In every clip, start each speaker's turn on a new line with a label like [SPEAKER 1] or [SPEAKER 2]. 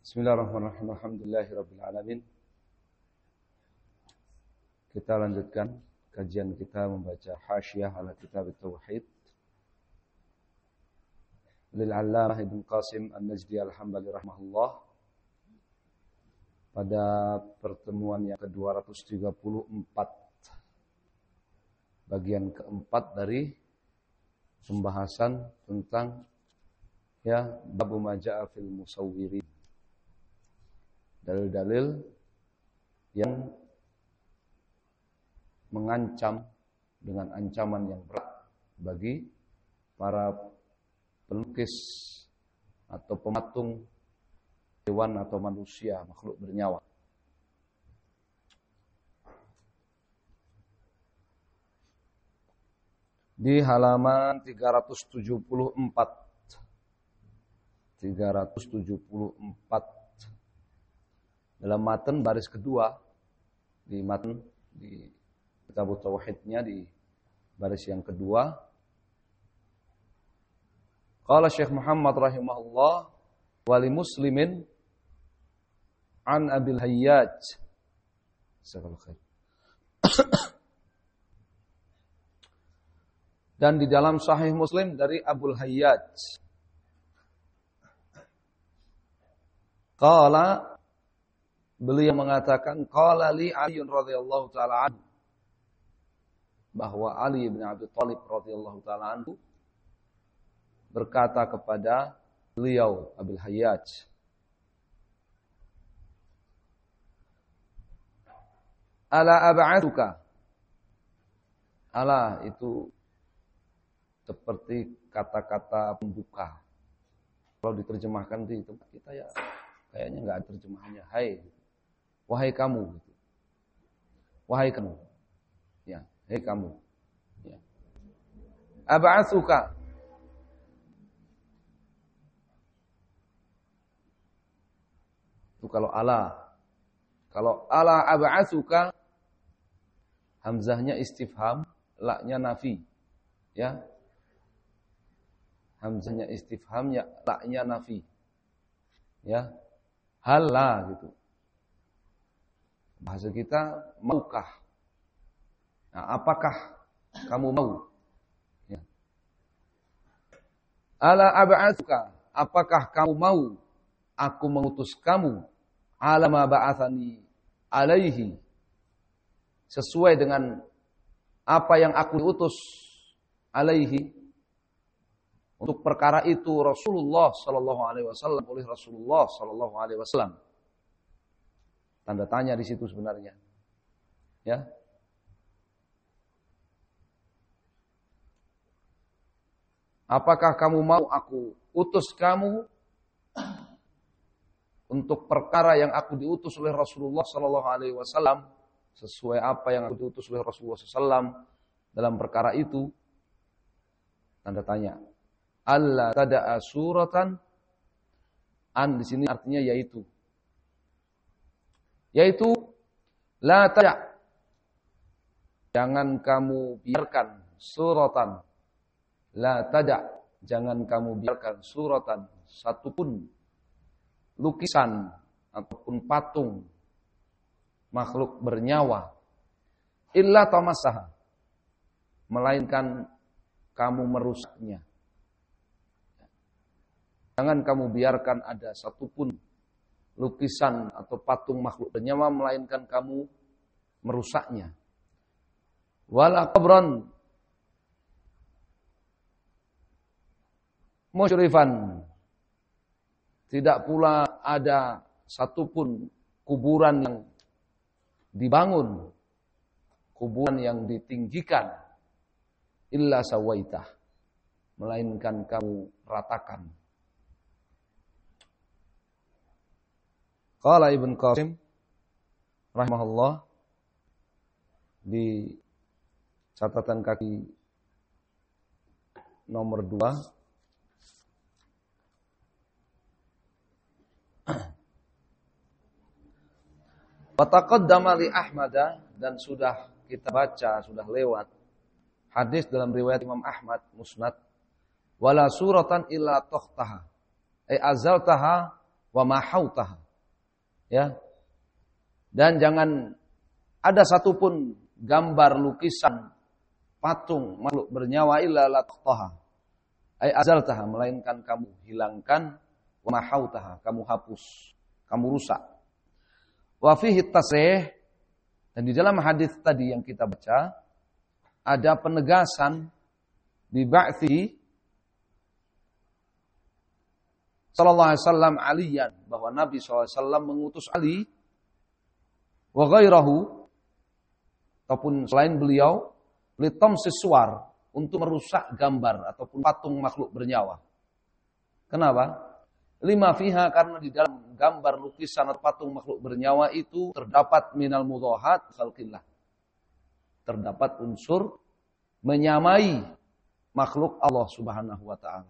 [SPEAKER 1] Bismillahirrahmanirrahim. Alhamdulillahirabbil alamin. Kita lanjutkan kajian kita membaca Hasyiah ala Kitab Tauhid lil 'Allamah Ibnu Qasim An-Najdi Al-Hambali rahimahullah. Pada pertemuan yang ke-234, bagian keempat dari pembahasan tentang babu ma jaa'a fil musawwirin. Dalil-dalil yang mengancam dengan ancaman yang berat bagi para pelukis atau pematung hewan atau manusia, makhluk bernyawa. Di halaman 374 dalam matan baris kedua di matan di Kitab Tauhidnya di baris yang kedua. Qala Syekh Muhammad rahimahullah wa li Muslimin an Abil Hayyaj. Dan di dalam Sahih Muslim dari Abul Hayyaj. Qala, beliau mengatakan, qala li Ali radhiyallahu taala anhu, bahwa Ali bin Abi Thalib radhiyallahu taala anhu berkata kepada beliau Abul Hayyaj, ala ab'atuka. Ala itu seperti kata-kata pembuka. Kalau diterjemahkan di tempat kita ya kayaknya enggak ada terjemahannya. Hai, wahai kamu. Wahai kamu. Ya, hai kamu. Ya. Ab'atsuka. Itu kalau ala. Kalau ala ab'atsuka, hamzahnya istifham, la-nya nafi. Ya. Hamzahnya istifham, ya, la-nya nafi. Ya. Halla gitu. Bahasa kita, maukah? Nah, apakah kamu mau? Ya. Ala ab'atsuka, apakah kamu mau aku mengutus kamu ala ma ba'athani alaihi, sesuai dengan apa yang aku diutus alaihi, untuk perkara itu Rasulullah sallallahu alaihi wasallam, oleh Rasulullah sallallahu alaihi wasallam. Tanda tanya di situ sebenarnya. Ya. Apakah kamu mau aku utus kamu untuk perkara yang aku diutus oleh Rasulullah sallallahu alaihi wasallam, sesuai apa yang aku diutus oleh Rasulullah sallallahu alaihi wasallam dalam perkara itu? Tanda tanya. Allah tada'a suratan, an di sini artinya yaitu la tada', jangan kamu biarkan suratan, la tada', jangan kamu biarkan suratan, satupun lukisan ataupun patung makhluk bernyawa, illa tamassaha, melainkan kamu merusaknya. Jangan kamu biarkan ada satupun lukisan atau patung makhluk bernyawa, melainkan kamu merusaknya. Wala qabran musyrifan, tidak pula ada satupun kuburan yang dibangun, kuburan yang ditinggikan, illa sawaitah, melainkan kamu ratakan. Qala Ibnu Qasim rahimahullah di catatan kaki nomor 2, wa taqaddama li Ahmad, dan sudah kita baca, sudah lewat hadis dalam riwayat Imam Ahmad Musnad, wala suratan illa takhtaha, ay azaltaha wa mahautaha. Ya. Dan jangan ada satupun gambar, lukisan, patung makhluk bernyawa illa laqtaha. Ai azaltaha, melainkan kamu hilangkan, wa mahautaha, kamu hapus, kamu rusak. Wa fihi tasrih, dan di dalam hadis tadi yang kita baca ada penegasan bi ba'thi sallallahu alaihi wasallam Aliyan, bahwa Nabi sallallahu alaihi wasallam mengutus Ali wa ghairahu, ataupun selain beliau, litam siswar, untuk merusak gambar ataupun patung makhluk bernyawa. Kenapa? Lima fiha, karena di dalam gambar, lukisan atau patung makhluk bernyawa itu terdapat minal mudhahat khalqillah. Terdapat unsur menyamai makhluk Allah Subhanahu wa taala.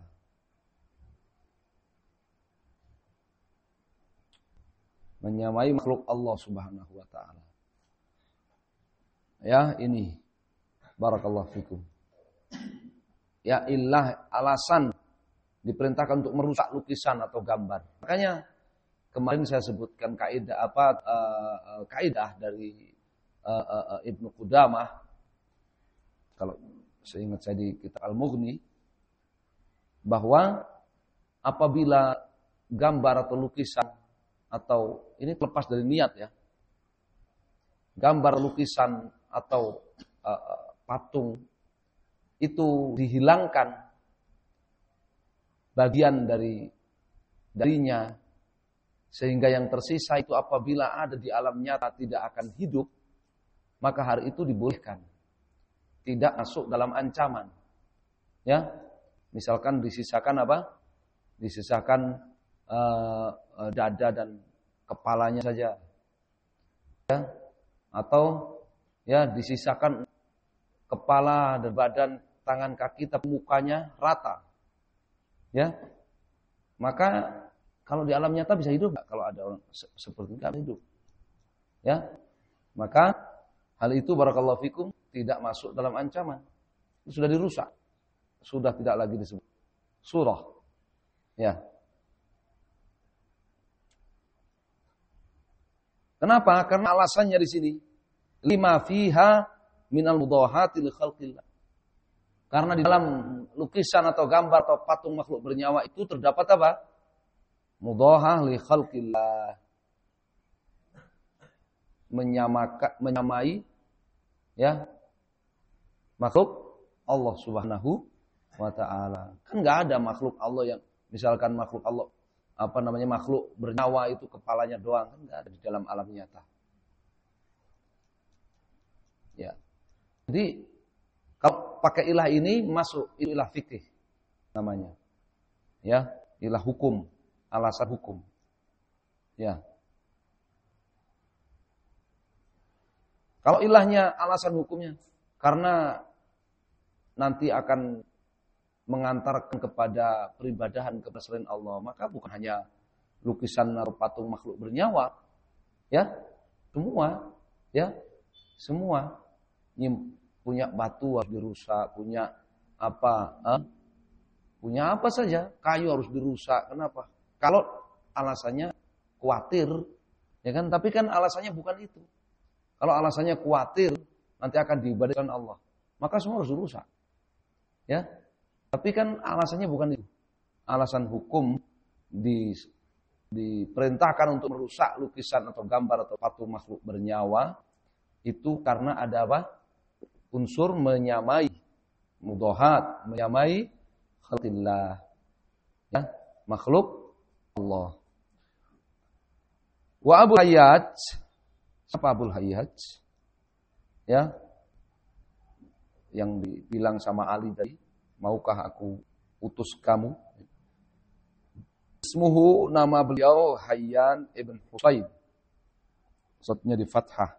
[SPEAKER 1] Menyamai makhluk Allah Subhanahu wa taala. Ya, ini barakallahu fikum. Ya, ilah alasan diperintahkan untuk merusak lukisan atau gambar. Makanya kemarin saya sebutkan kaidah dari Ibnu Qudamah, kalau saya ingat saya di kitab Al-Mughni, bahwa apabila gambar atau lukisan, atau ini terlepas dari niat ya, gambar, lukisan atau patung itu dihilangkan bagian darinya, sehingga yang tersisa itu apabila ada di alam nyata tidak akan hidup, maka hari itu dibolehkan, tidak masuk dalam ancaman. Ya, misalkan disisakan apa? Disisakan dada dan kepalanya saja, ya, atau ya disisakan kepala dan badan, tangan, kaki, tapi mukanya rata, ya, maka kalau di alam nyata bisa hidup nggak? Kalau ada orang seperti itu nggak hidup, ya, maka hal itu barakallahu fikum tidak masuk dalam ancaman, sudah dirusak, sudah tidak lagi disebut surah, ya. Kenapa? Karena alasannya di sini lima fiha minal mudahati li khalqillah. Karena di dalam lukisan atau gambar atau patung makhluk bernyawa itu terdapat apa? Mudahah li khalqillah. Menyamai ya makhluk Allah Subhanahu wa taala. Kan enggak ada makhluk Allah yang misalkan makhluk Allah makhluk bernyawa itu kepalanya doang, kan enggak ada di dalam alam nyata. Ya. Jadi kalau pakai ilah ini masuk ilah fikih namanya. Ya, ilah hukum, alasan hukum. Ya. Kalau ilahnya alasan hukumnya karena nanti akan mengantarkan kepada peribadahan kepada selain Allah, maka bukan hanya lukisan atau patung makhluk bernyawa, ya, semua punya batu harus dirusak, punya apa saja, kayu harus dirusak. Kenapa? Kalau alasannya khawatir, ya kan? Tapi kan alasannya bukan itu. Kalau alasannya khawatir nanti akan diibadahkan Allah, maka semua harus dirusak, ya. Tapi kan alasannya bukan itu. Alasan hukum diperintahkan untuk merusak lukisan atau gambar atau patung makhluk bernyawa itu karena ada apa? Unsur menyamai, mudahat, menyamai khalqillah, ya, makhluk Allah. Wa Abu Hayyaj, siapa Abu Hayyaj? Ya, yang dibilang sama Ali tadi, maukah aku utus kamu? Ismuhu, nama beliau Hayyan ibn Husayn. Maksudnya di fathah.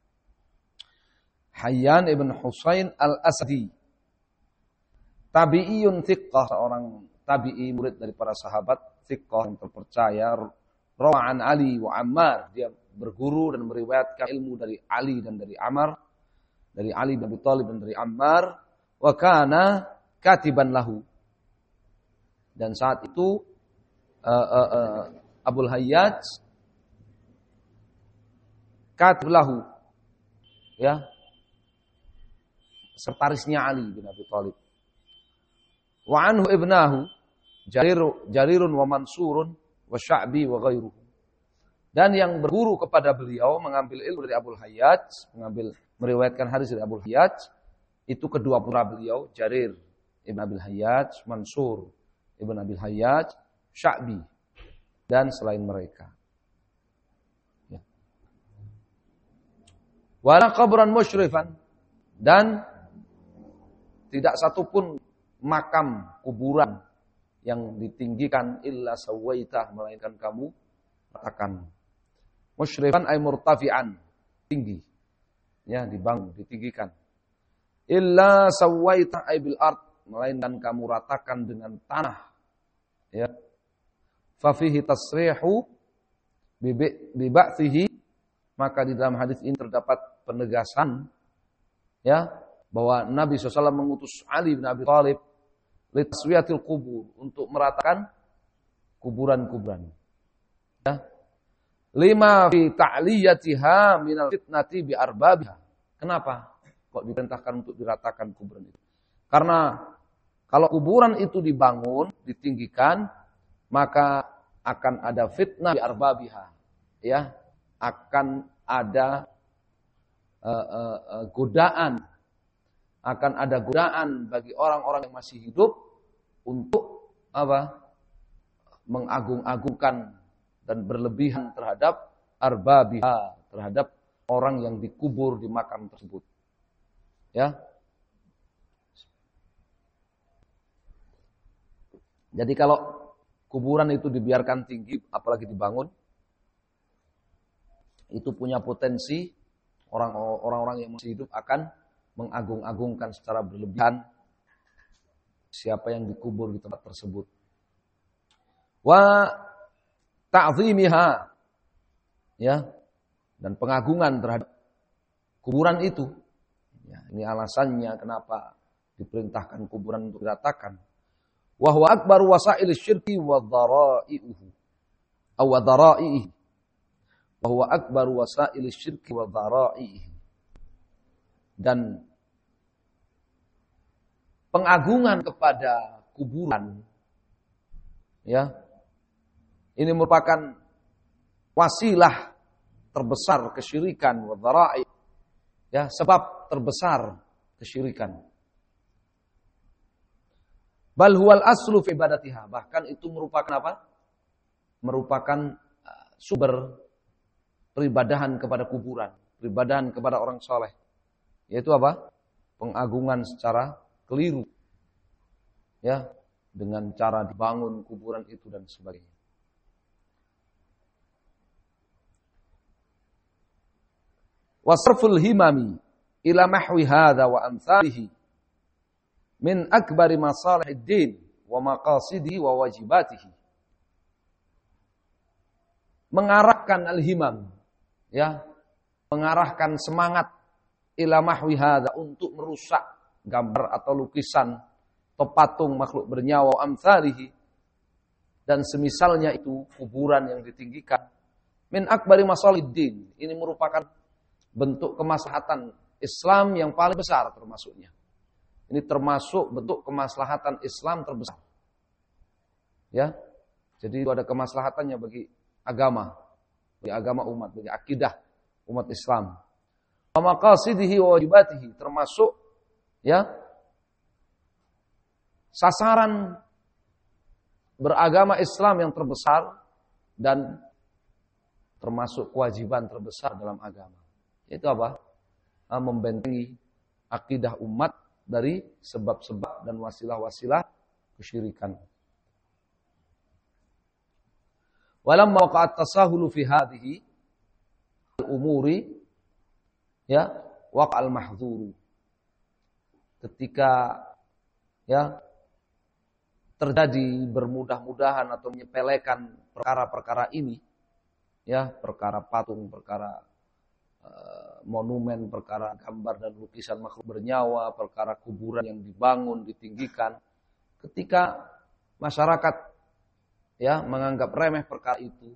[SPEAKER 1] Hayyan ibn Husayn al-Asadi. Tabi'iyun thiqqah, seorang tabi'i murid dari para sahabat, thiqqah yang terpercaya. Rawa'an Ali wa Ammar, dia berguru dan meriwayatkan ilmu dari Ali dan dari Ammar, dari Ali bin Abi Thalib dan dari Ammar. Wa kana katiban lahu, dan saat itu Abul Hayyaj katiblahu, ya, sekretarisnya Ali bin Abi Thalib. Wa anhu ibnahu Jarirun wa Mansurun wa Sya'bi wa ghairuhu. Dan yang berguru kepada beliau mengambil ilmu dari Abul Hayyaj, meriwayatkan hadis dari Abul Hayyaj, itu kedua putra beliau, Jarir ibn Abil Hayyaj, Mansur ibn Abil Hayyaj, Sya'bi, dan selain mereka. Ya. Wala qabran musyrifan, dan tidak satupun makam kuburan yang ditinggikan illa sawaitah, melainkan kamu ratakan. Musyrifan ay murtafi'an, tinggi. Ya, dibangun, ditinggikan. Illa sawaitah ay bil ard, melainkan kamu ratakan dengan tanah. Ya. Fa fihi tasrihu bi ba'thihi, maka di dalam hadis ini terdapat penegasan, ya, bahwa Nabi SAW mengutus Ali bin Abi Thalib litaswiyatil kubur, untuk meratakan kuburan-kuburan. Ya. Lima fi ta'liyatiha minal fitnati bi arbabiha. Kenapa kok diperintahkan untuk diratakan kuburan itu? Karena kalau kuburan itu dibangun, ditinggikan, maka akan ada fitnah bi arbabiha. Ya, akan ada godaan. Akan ada godaan bagi orang-orang yang masih hidup untuk apa? Mengagung-agungkan dan berlebihan terhadap arbabiha, terhadap orang yang dikubur di makam tersebut. Ya. Jadi kalau kuburan itu dibiarkan tinggi, apalagi dibangun, itu punya potensi orang-orang yang masih hidup akan mengagung-agungkan secara berlebihan siapa yang dikubur di tempat tersebut. Wa ta'zimiha, ya, dan pengagungan terhadap kuburan itu. Ya, ini alasannya kenapa diperintahkan kuburan untuk diratakan. Wa huwa akbaru wasail syirki wa dhara'ihi. Aw dhara'ihi. Wa huwa akbaru wasail syirki wa dhara'ihi. Dan pengagungan kepada kuburan, ya, ini merupakan wasilah terbesar kesyirikan wa dhara'i, ya, sebab terbesar kesyirikan. Bal huwal aslu fi ibadatiha, bahkan itu merupakan apa? Merupakan sumber peribadahan kepada kuburan, peribadahan kepada orang saleh. Yaitu apa? Pengagungan secara keliru. Ya, dengan cara dibangun kuburan itu dan sebagainya. Wasrful himami ila mahwi hadha wa amthalihi min akbari masalihid din wa maqasidihi wa wajibatihi. Mengarahkan al-himam, ya, mengarahkan semangat ila mahwi hadha, untuk merusak gambar atau lukisan atau patung makhluk bernyawa amthalihi, dan semisalnya itu kuburan yang ditinggikan, min akbari masalihid din, ini merupakan bentuk kemaslahatan Islam yang paling besar termasuknya. Ini termasuk bentuk kemaslahatan Islam terbesar. Ya. Jadi itu ada kemaslahatannya bagi agama umat, bagi akidah umat Islam. Wa maqasidihi wa wajibatihi, termasuk, ya, sasaran beragama Islam yang terbesar dan termasuk kewajiban terbesar dalam agama. Itu apa? Membentengi akidah umat dari sebab-sebab dan wasilah-wasilah kesyirikan. Walamma waqa'at tasahulu fi hadhihi al-umuri, ya, waqa'al mahdzuru. Ketika, ya, terjadi bermudah-mudahan atau menyepelekan perkara-perkara ini, ya, perkara patung, perkara monumen, perkara gambar dan lukisan makhluk bernyawa, perkara kuburan yang dibangun, ditinggikan. Ketika masyarakat, ya menganggap remeh perkara itu,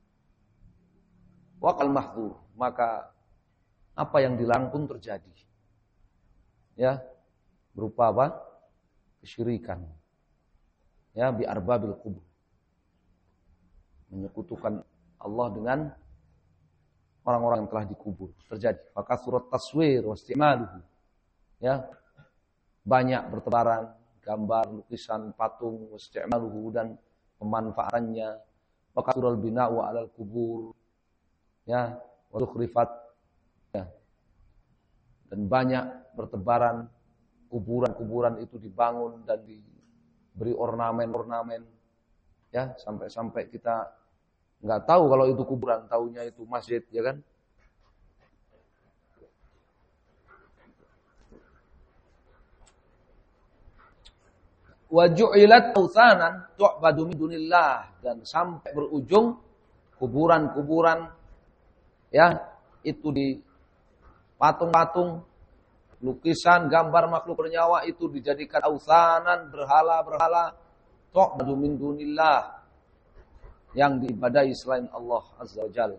[SPEAKER 1] waqal mahdzur, maka apa yang dilarang pun terjadi. Ya, berupa apa? Kesyirikan. Ya, bi arbabil qubur. Menyekutukan Allah dengan orang-orang yang telah dikubur. Terjadi. Maka surat taswir wastimaluhu. Ya. Banyak bertebaran gambar, lukisan, patung, wastimaluhu dan pemanfaatannya. Maka surat bina'u alal kubur. Ya, wa tukhrifat. Ya. Dan banyak bertebaran kuburan-kuburan itu dibangun dan diberi ornamen-ornamen, ya, sampai-sampai kita nggak tahu kalau itu kuburan, taunya itu masjid, ya kan? Wa ju'ilat awthanan tu'badu min dunillah, dan sampai berujung kuburan-kuburan, ya, itu di patung-patung, lukisan, gambar makhluk bernyawa itu dijadikan awthanan, berhala-berhala, tu'badu min dunillah, yang diibadahi selain Allah Azza wa Jalla.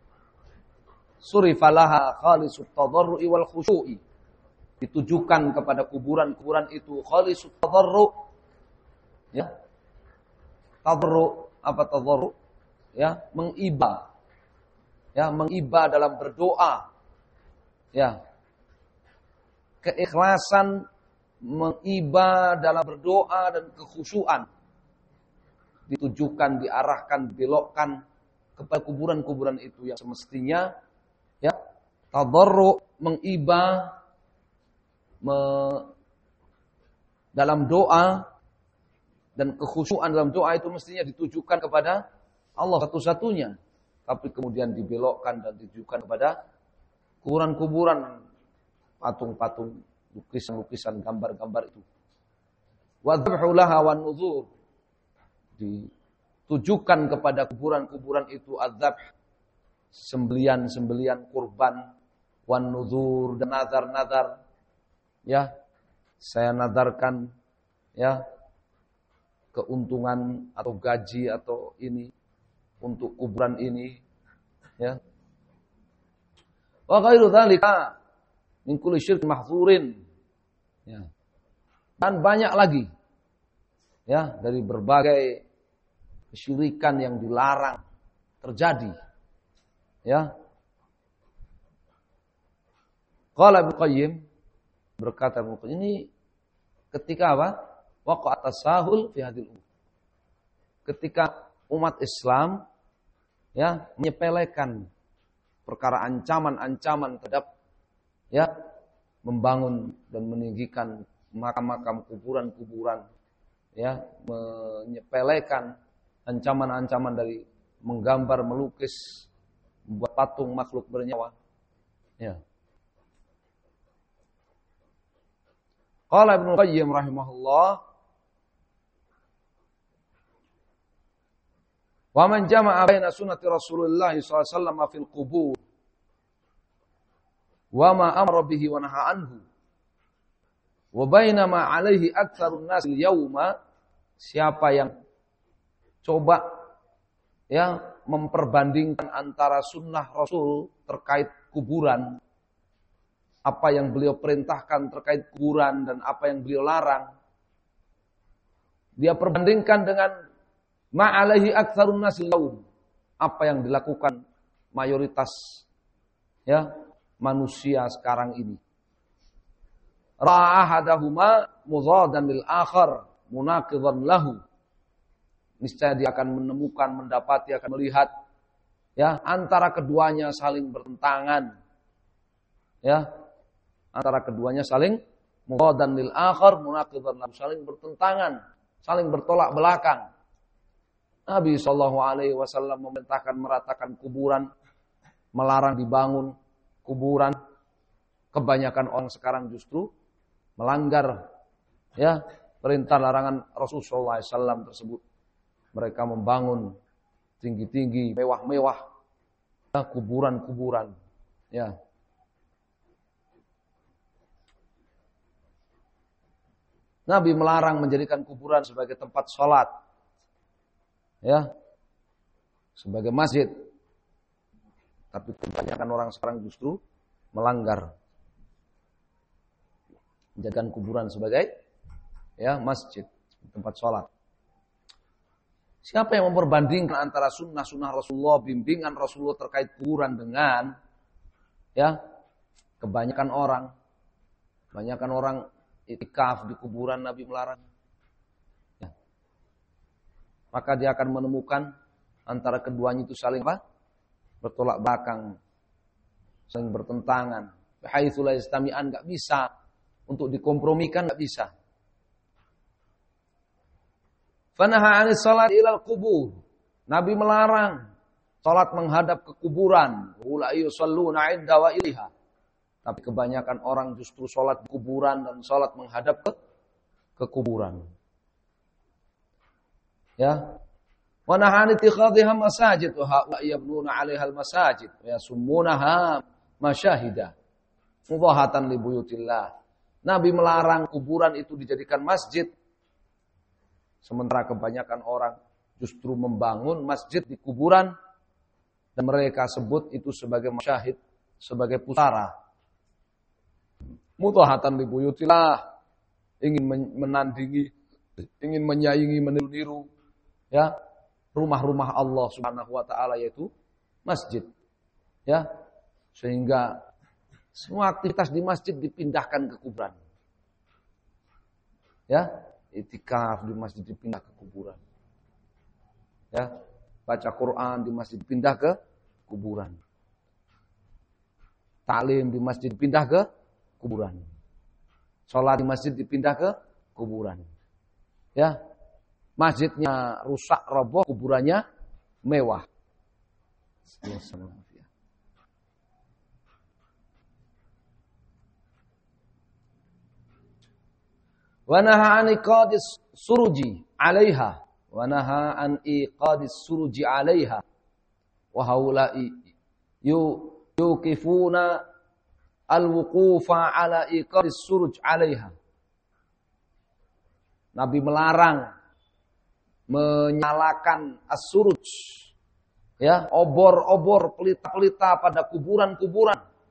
[SPEAKER 1] Surifalaha khalisut tadarru'i wal khusyu'i, ditujukan kepada kuburan-kuburan itu khalisut tadarru', ya. Tadarru', apa tadarru'? Ya, mengiba. Ya, mengiba dalam berdoa. Ya. Keikhlasan mengiba dalam berdoa dan kekhusyuan ditujukan, diarahkan, dibelokkan kepada kuburan-kuburan itu yang semestinya, ya, tadarru, mengiba dalam doa dan kekhusyuan dalam doa itu mestinya ditujukan kepada Allah satu-satunya, tapi kemudian dibelokkan dan ditujukan kepada kuburan-kuburan, patung-patung, lukisan-lukisan, gambar-gambar itu. Wadhabhu laha wan nuzur, ditujukan kepada kuburan-kuburan itu adzabh, sembelian-sembelian kurban, wan nuzur, dan nazar-nazar. Ya, saya nadarkan, ya, keuntungan atau gaji atau ini untuk kuburan ini, ya. Wa ghairu dzalika min kulli syirk mahzurin, ya. Dan banyak lagi, ya, dari berbagai kesyirikan yang dilarang terjadi, ya. Qala Ibnu Qayyim, berkata Ibnu Qayyim, ini ketika apa? Waqa'at tasahul fi hadhil umur. Ketika umat Islam, ya, menyepelekan perkara ancaman-ancaman terhadap, ya, membangun dan meninggikan makam-makam, kuburan-kuburan, ya, menyepelekan ancaman-ancaman dari menggambar, melukis, membuat patung makhluk bernyawa, ya. Qala Ibnu Qayyim rahimahullah, wa man jama'a baina sunnati Rasulullah sallallahu alaihi wasallam fil qubur wa ma amara bihi wa nahaa anhu wa baina ma alaihi aktsarun nas al-yauma, siapa yang coba, ya, memperbandingkan antara sunnah Rasul terkait kuburan, apa yang beliau perintahkan terkait kuburan dan apa yang beliau larang, dia perbandingkan dengan ma'alaihi aktsarun nasil yaum, apa yang dilakukan mayoritas, ya, manusia sekarang ini. Ra'ahadahuma mudhadan lil akhar munaqidan lahu, niscaya dia akan menemukan, mendapati, akan melihat, ya, antara keduanya saling bertentangan, ya, antara keduanya saling mudhadan lil akhar munaqidan lahu, saling bertentangan, saling bertolak belakang. Nabi sallallahu alaihi wasallam memerintahkan meratakan kuburan, melarang dibangun kuburan. Kebanyakan orang sekarang justru melanggar, ya, perintah larangan Rasulullah sallallahu alaihi wasallam tersebut. Mereka membangun tinggi-tinggi, mewah-mewah, ya, kuburan-kuburan, ya. Nabi melarang menjadikan kuburan sebagai tempat sholat. ya, sebagai masjid. Tapi kebanyakan orang sekarang justru melanggar, menjadikan kuburan sebagai ya masjid, tempat sholat. Siapa yang memperbandingkan antara sunnah-sunnah Rasulullah, bimbingan Rasulullah terkait kuburan dengan ya kebanyakan orang itikaf di kuburan, Nabi melarang. Ya. Maka dia akan menemukan antara keduanya itu saling apa? Bertolak belakang, saling bertentangan. Haitsu la yastami'an, enggak bisa untuk dikompromikan, enggak bisa. Fanaha 'anis shalat ilal qubur. Nabi melarang salat menghadap ke kuburan. Ula yusalluna 'inda wa ilaiha. Tapi kebanyakan orang justru salat di kuburan dan salat menghadap ke kuburan. Ya. Wa naha 'an ittikhadhiha masajid wa haula yabnuna 'alaiha al-masajid wa yasummunaha masyahida. Mudahatan li buyutillah. Nabi melarang kuburan itu dijadikan masjid. Sementara kebanyakan orang justru membangun masjid di kuburan dan mereka sebut itu sebagai masyahid, sebagai pusara. Mudahatan li buyutillah, ingin menandingi, ingin menyaingi, meniru-niru ya rumah-rumah Allah Subhanahu wa taala, yaitu masjid. Ya. Sehingga semua aktivitas di masjid dipindahkan ke kuburan. Ya, itikaf di masjid dipindah ke kuburan. Ya, baca Quran di masjid dipindah ke kuburan. Ta'lim di masjid dipindah ke kuburan. Salat di masjid dipindah ke kuburan. Ya. Masjidnya rusak, roboh, kuburannya mewah. Wa naha an iqadis suruji 'alaiha. Wa naha an iqadis suruji 'alaiha. Wa haula'i yuqifuna al-wuqufa 'ala iqadis suruj 'alaiha. Nabi melarang menyalakan as-suruj, ya, obor-obor, pelita-pelita pada kuburan-kuburan.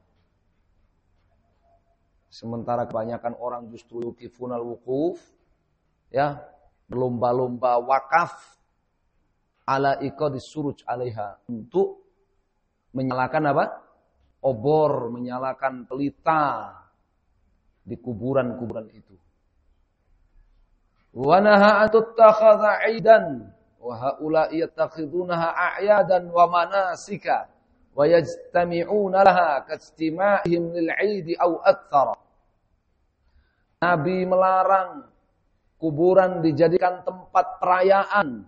[SPEAKER 1] Sementara kebanyakan orang justru yuqifunal wuquf, ya, berlomba-lomba wakaf ala iqadis suruj 'alaiha, untuk menyalakan apa? Obor, menyalakan pelita di kuburan-kuburan itu. Wa naha an tuttakhadha 'aidan wa haula'i yattakhidunaha a'yadan wa manasika wa yajtami'una laha kastima'ihim lil 'aidi aw aktsara. Nabi melarang kuburan dijadikan tempat perayaan.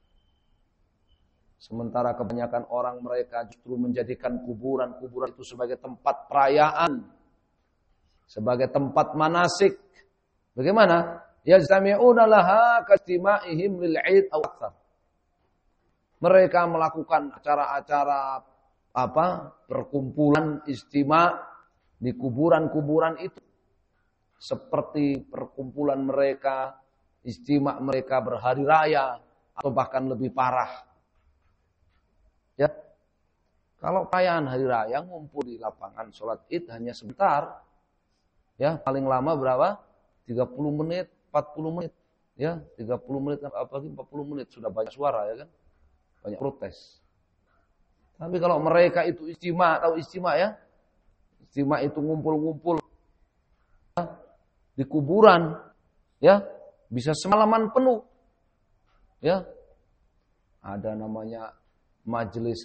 [SPEAKER 1] Sementara kebanyakan orang mereka justru menjadikan kuburan-kuburan itu sebagai tempat perayaan, sebagai tempat manasik. Bagaimana? Yajtami'una laha kastima'ihim lil 'aid aw aktsar. Mereka melakukan acara-acara perkumpulan istima' di kuburan-kuburan itu. Seperti perkumpulan mereka, istima' mereka berhari raya atau bahkan lebih parah. Ya. Kalau perayaan hari raya ngumpul di lapangan sholat Id hanya sebentar. Ya, paling lama berapa? 30 menit, 40 menit. Ya, 30 menit apalagi 40 menit sudah banyak suara, ya kan? Banyak protes. Tapi kalau mereka itu istima', tahu istima' ya? Istima' itu ngumpul-ngumpul di kuburan, ya, bisa semalaman penuh. Ya. Ada namanya majelis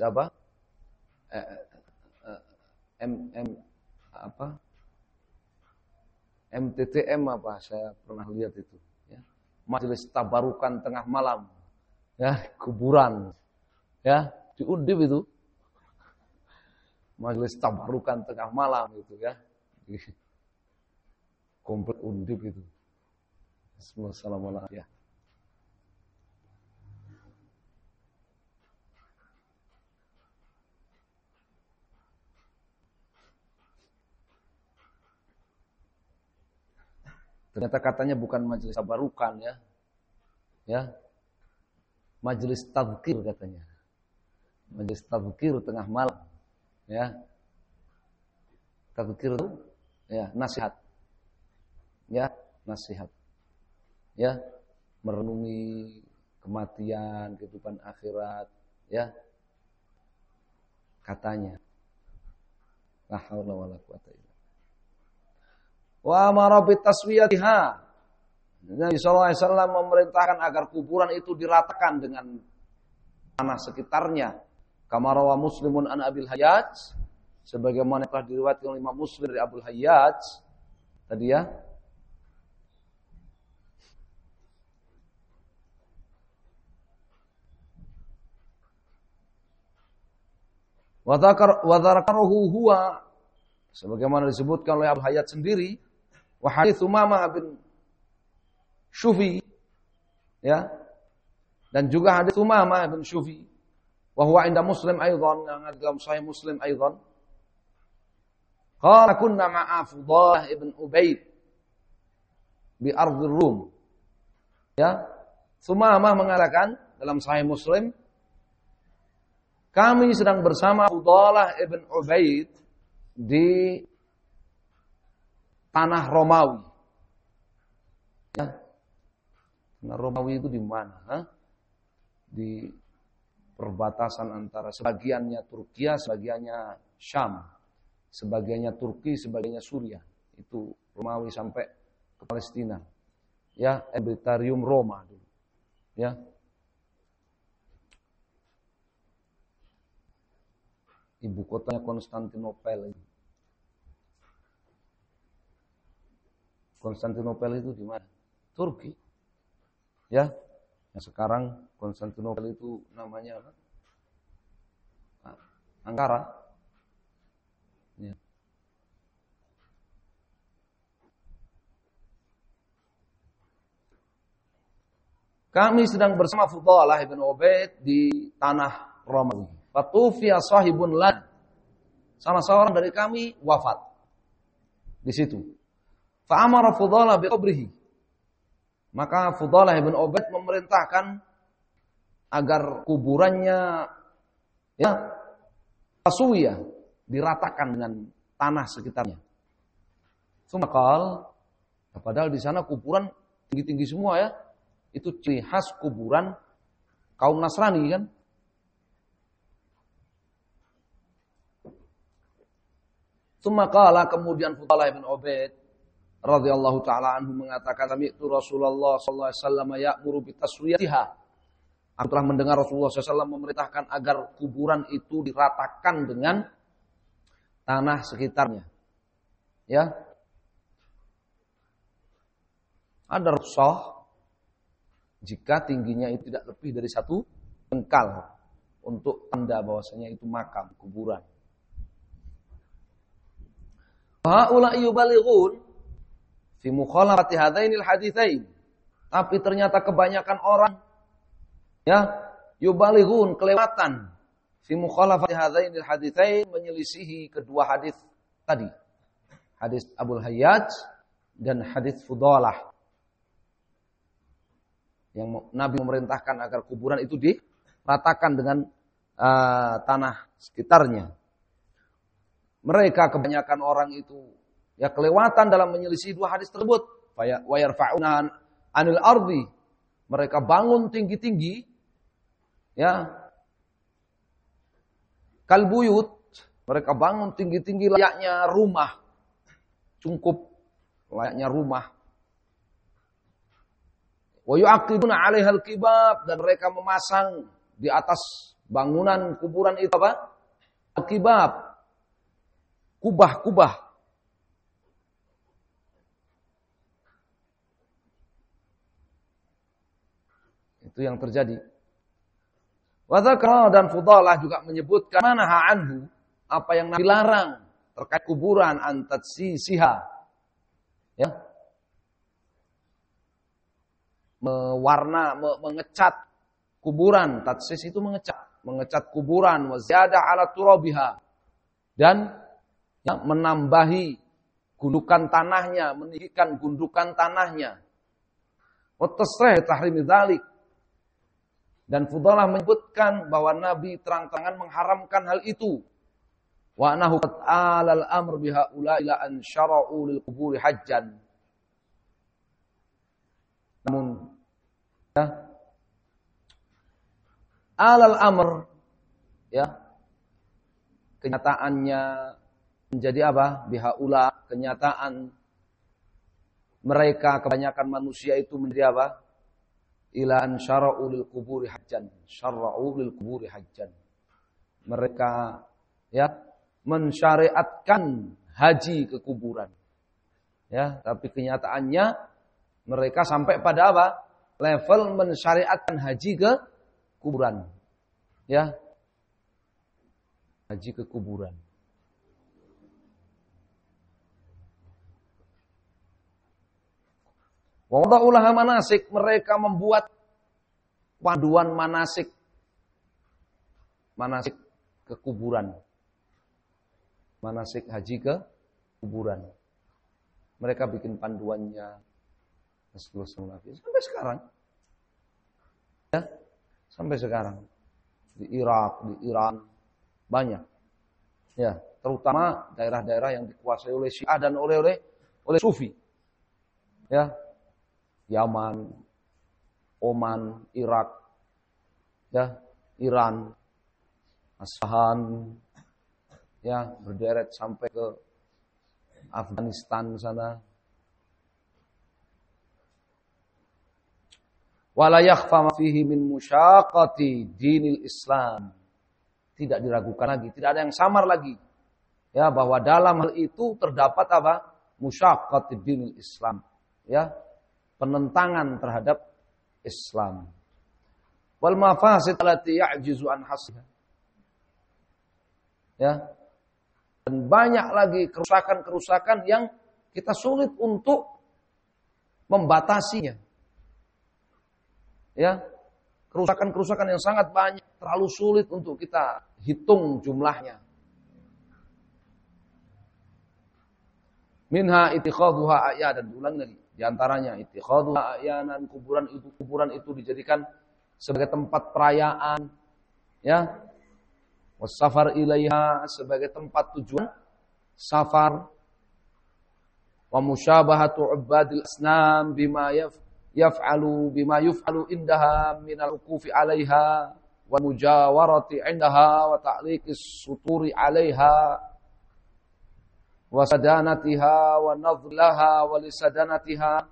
[SPEAKER 1] MTTM saya pernah lihat itu, ya. Majelis tabarukan tengah malam, ya, kuburan, ya, di Undip itu. Majelis tabarukan tengah malam itu, ya. Komplek Undip itu. Assalamualaikum. Ya. Ternyata katanya bukan majelis tabarukan, ya. Ya. majelis tadzkir katanya. Majelis tadzkir tengah malam. Ya. Tadzkir itu ya, nasihat. Ya, nasihat. Ya, merenungi kematian, kehidupan akhirat, ya. Katanya. La haula wala quwata illa billah. Wa amara bitaswiyatiha. Nabi sallallahu alaihi wasallam memerintahkan agar kuburan itu diratakan dengan tanah sekitarnya. Kama rawa Muslimun an Abil Hayyaj, sebagaimana telah diriwayatkan oleh Imam Muslim dari Abul Hayyaj tadi ya. Wa dzakarahu huwa, sebagaimana disebutkan oleh Abu Hayyaj sendiri, wa hadits Umamah bin Syufi, ya, dan juga hadits Umamah bin Syufi, wa huwa inda Muslim aidan, yang ada dalam Sahih Muslim aidan. Qala kunna ma'a Fudalah ibn Ubaid bi ardhir Rum. Ya, Umamah mengatakan dalam Sahih Muslim, kami sedang bersama Fudalah ibn Ubaid di tanah Romawi. Ya. Tanah Romawi itu di mana? Di perbatasan antara sebagiannya Turki, sebagiannya Syam, sebagiannya Turki, sebagiannya Suriah. Itu Romawi sampai ke Palestina. Ya, Arbitrium Roma dulu. Ya. Ibu kotanya Konstantinopel. Konstantinopel itu di mana? Turki. Ya. Nah, sekarang Konstantinopel itu namanya apa? Ankara. Ya. Kami sedang bersama Fudalah ibn Ubaid di tanah Romawi. Fatufiya sahibun lan. Salah seorang dari kami wafat di situ. Fa'amara Fudalah biqabrihi. Maka Fudalah ibn Ubaid memerintahkan agar kuburannya ya taswiyah, diratakan dengan tanah sekitarnya. Sumakal, padahal di sana kuburan tinggi-tinggi semua ya. Itu ciri khas kuburan kaum Nasrani kan. Sumakala, kemudian Fudalah bin Ubaid radhiyallahu taala anhu mengatakan, "Sami'tu Rasulullah sallallahu alaihi wasallam ya'muru bitaswiyatiha." Aku telah mendengar Rasulullah SAW memerintahkan agar kuburan itu diratakan dengan tanah sekitarnya. Ya. Ada rukhsah jika tingginya itu tidak lebih dari 1 jengkal untuk tanda bahwasanya itu makam, kuburan. Haula yubalighun fi mukhalafati hadainil haditsain. Tapi ternyata kebanyakan orang ya yubalighun, kelewatan fi mukhalafati hadainil haditsain, menyelisihi kedua hadis tadi. Hadis Abul Hayyaj dan hadis Fudalah. Yang Nabi memerintahkan agar kuburan itu diratakan dengan tanah sekitarnya. Mereka kebanyakan orang itu ya kelewatan dalam menyelisih dua hadis tersebut. Wa yarfa'una anil ardi. Mereka bangun tinggi-tinggi ya. Kalbuyut, mereka bangun tinggi-tinggi layaknya rumah. Cungkup layaknya rumah. Wa yu'aqiduna 'alaiha al-qibab, dan mereka memasang di atas bangunan kuburan itu apa? Al-qibab. Kubah-kubah. Itu yang terjadi. Wa dzakara, dan Fudalah juga menyebutkan manaha anhu, apa yang Nabi larang terkait kuburan, antatsisiha. Ya. Mengecat kuburan, tatsis itu mengecat kuburan, wa ziyada ala turabiha, dan ya, menambahi gundukan tanahnya, meninggikan gundukan tanahnya. Wa tasrih tahrimi dzalik, Dan Fudalah menyebutkan bahwa Nabi terang-terangan mengharamkan hal itu. Wa annahu qad alal amr biha ula ila an syara'u lil quburi hajjan. Namun ya, alal amr ya, kenyataannya menjadi apa? Biha ula, kenyataan mereka kebanyakan manusia itu menjadi apa? Ila an syara'u lil quburi hajjan. Syara'u lil quburi hajjan. Mereka ya mensyariatkan haji ke kuburan. Ya, tapi kenyataannya mereka sampai pada apa? Level mensyariatkan haji ke kuburan. Ya. Haji ke kuburan. Wa wada'ulaha manasik, mereka membuat panduan manasik ke kuburan. Manasik haji ke kuburan. Mereka bikin panduannya sampai sekarang. Ya, sampai sekarang. Di Irak, di Iran banyak. Ya, terutama daerah-daerah yang dikuasai oleh Syiah dan oleh Sufi. Ya. Yaman, Oman, Irak, ya, Iran, Asfahan, ya, berderet sampai ke Afghanistan sana. Wala yakhfa ma fihi min musyaqqati dinil Islam. Tidak diragukan lagi, tidak ada yang samar lagi. Ya, bahwa dalam hal itu terdapat apa? Musyaqqati dinil Islam. Ya, penentangan terhadap Islam. Wal mafasid allati ya'jizu an hasbiha. Ya. Dan banyak lagi kerusakan-kerusakan yang kita sulit untuk membatasinya. Ya. Kerusakan-kerusakan yang sangat banyak, terlalu sulit untuk kita hitung jumlahnya. Minha ittikhaduha ayadan, ulang lagi. Di antaranya ittikhaduha ayanan, kuburan itu dijadikan sebagai tempat perayaan, ya. Wasafar ilaiha, sebagai tempat tujuan safar. Wa musyabahatu ubadil asnam bima yuf'alu indaha minal uqufi 'alaiha wa mujawarati 'indaha wa ta'liqis suturi 'alaiha wa sadanatiha wa nadhlaha wa lisadanatiha.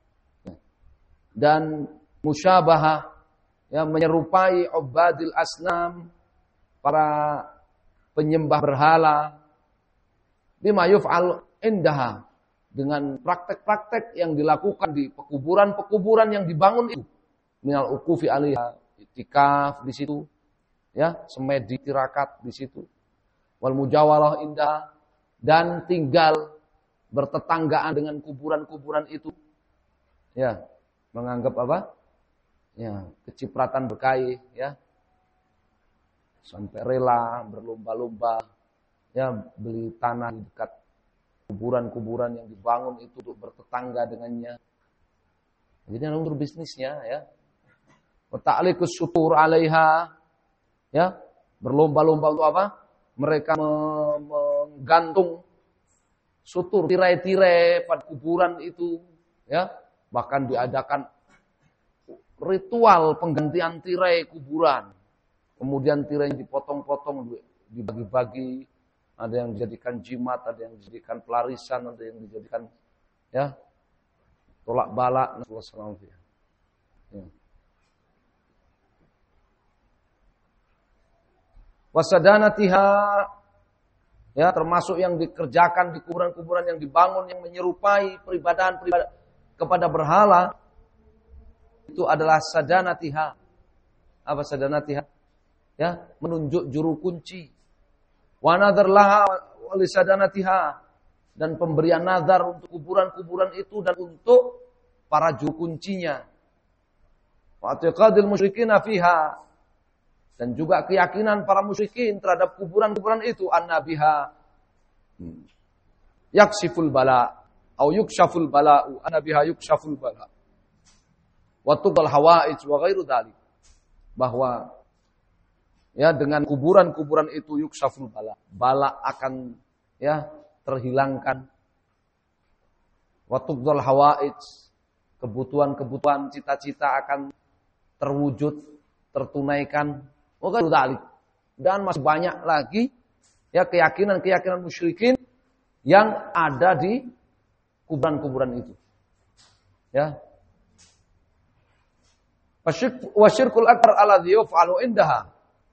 [SPEAKER 1] Dan musyabahah, yang menyerupai ubadil asnam, para penyembah berhala, bima yuf'al indaha, dengan praktek-praktek yang dilakukan di pekuburan-pekuburan yang dibangun itu, minal uqufi 'alaiha, itikaf di situ, ya, semedi tirakat di situ, wal mujawarah indah, dan tinggal bertetanggaan dengan kuburan-kuburan itu, ya, menganggap apa? Ya, kecipratan berkaih, ya, sampai rela berlomba-lomba, ya, beli tanah di dekat kuburan-kuburan yang dibangun itu untuk bertetangga dengannya. Jadi untuk bisnisnya, ya. Wa ta'liqus sutur 'alaiha, ya, berlomba-lomba untuk apa? Mereka menggantung sutur, tirai-tirai pada kuburan itu, ya. Bahkan diadakan ritual penggantian tirai kuburan. Kemudian tirai dipotong-potong, dibagi-bagi, ada yang dijadikan jimat, ada yang dijadikan pelarisan, ada yang dijadikan, ya, tolak balak. Ya. Wasadanatiha, ya, termasuk yang dikerjakan di kuburan-kuburan yang dibangun yang menyerupai peribadahan kepada berhala, itu adalah sadanatiha. Apa sadanatiha? Ya, menunjuk juru kunci. Wa nadhar laha wa lisadanatiha, dan pemberian nazar untuk kuburan-kuburan itu dan untuk para juru kuncinya. Wa i'tiqadil musyrikina fiha, dan juga keyakinan para musyrikin terhadap kuburan-kuburan itu, annabiha yaksiful bala atau yukshaful bala'u, annabiha yukshaful bala wa tuqal hawaij wa ghairu dzalik, bahwa ya dengan kuburan-kuburan itu yuksaful bala. Bala akan ya terhilangkan. Wa tuqdal hawaij. Kebutuhan-kebutuhan cita-cita akan terwujud, tertunaikan. Dan masih banyak lagi ya keyakinan-keyakinan musyrikin yang ada di kuburan-kuburan itu. Ya. Wa syirkul akbar alladhi yuf'alu indaha.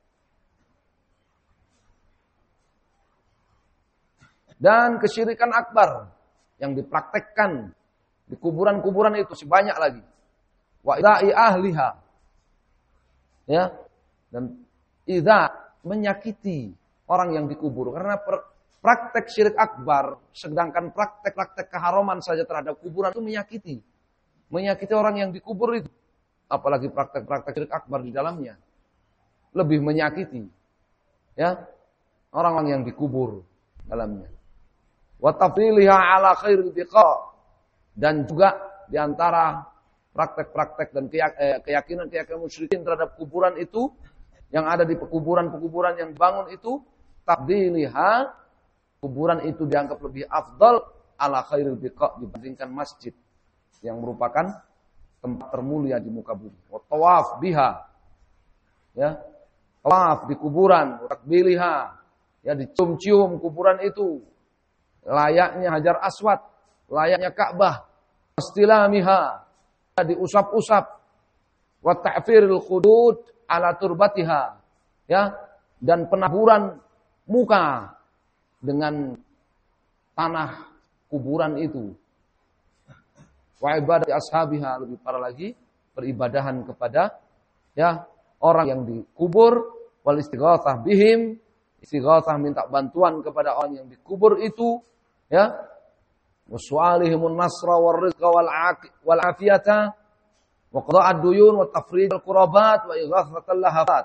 [SPEAKER 1] Dan kesyirikan akbar yang dipraktekkan di kuburan-kuburan itu sebanyak lagi. Wa idza'i ahliha. Ya. Dan idza menyakiti orang yang dikubur karena praktek syirik akbar, sedangkan praktek-praktek keharaman saja terhadap kuburan itu menyakiti orang yang dikubur itu, apalagi praktek-praktek syirik akbar di dalamnya lebih menyakiti ya orang-orang yang dikubur dalamnya. Wa tafdiliha ala khairil biqa, dan juga di antara praktek-praktek dan keyakinan-keyakinan musyrikin terhadap kuburan itu yang ada di pekuburan-pekuburan yang dibangun itu, tabdiliha, kuburan itu dianggap lebih afdal ala khairil biqa dibandingkan masjid yang merupakan tempat termulia di muka bumi. Wa tawaf biha, ya, tawaf di kuburan, takbiliha, ya dicium-cium kuburan itu, layaknya Hajar Aswad, layaknya Ka'bah, istilamiha, diusap-usap, wa ta'firil khudud ala turbatiha, ya, dan penaburan muka dengan tanah kuburan itu. Wa ibadati ashabiha, lebih parah lagi peribadahan kepada ya orang yang dikubur, wal istighatsah bihim, istighatsah minta bantuan kepada orang yang dikubur itu, ya, wasu'alihimun nasra war rizqa wal afiyata wa qada'ad duyun wa tafrid al qurabat wa ighathatal lahafat.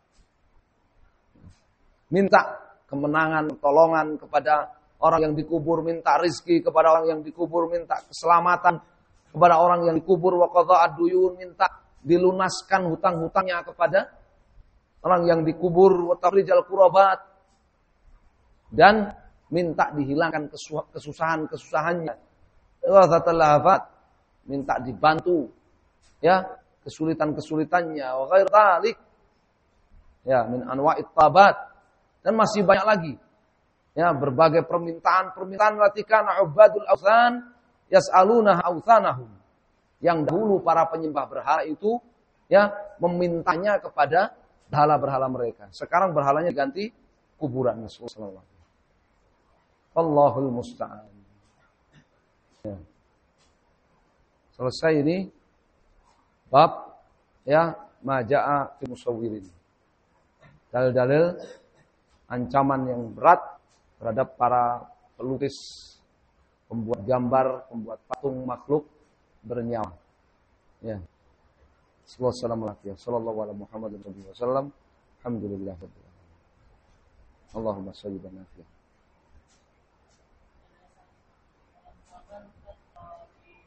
[SPEAKER 1] Minta kemenangan, pertolongan kepada orang yang dikubur, minta rizki kepada orang yang dikubur, minta keselamatan kepada orang yang dikubur, wa qada'ad duyun, minta dilunaskan hutang-hutangnya kepada orang yang dikubur, wa tafrid al qurabat, dan minta dihilangkan kesusahan-kesusahannya. Ighathatal lahafat, minta dibantu ya kesulitan-kesulitannya, wa ghair dzalik ya min anwa'it tabat, dan masih banyak lagi ya berbagai permintaan latikana ubadul awthan yas'aluna awthanahum, yang dahulu para penyembah berhala itu ya memintanya kepada berhala-berhala mereka. Sekarang berhalanya diganti kuburan. Allahul musta'an. Ya. Selesai ini bab ya maja'a fi musawwirin. Dalil-dalil ancaman yang berat terhadap para pelukis, pembuat gambar, pembuat patung makhluk bernyawa. Ya. Sallallahu alaihi Muhammad sallallahu alaihi wasallam. Alhamdulillah. Allahumma shalli wa sallim.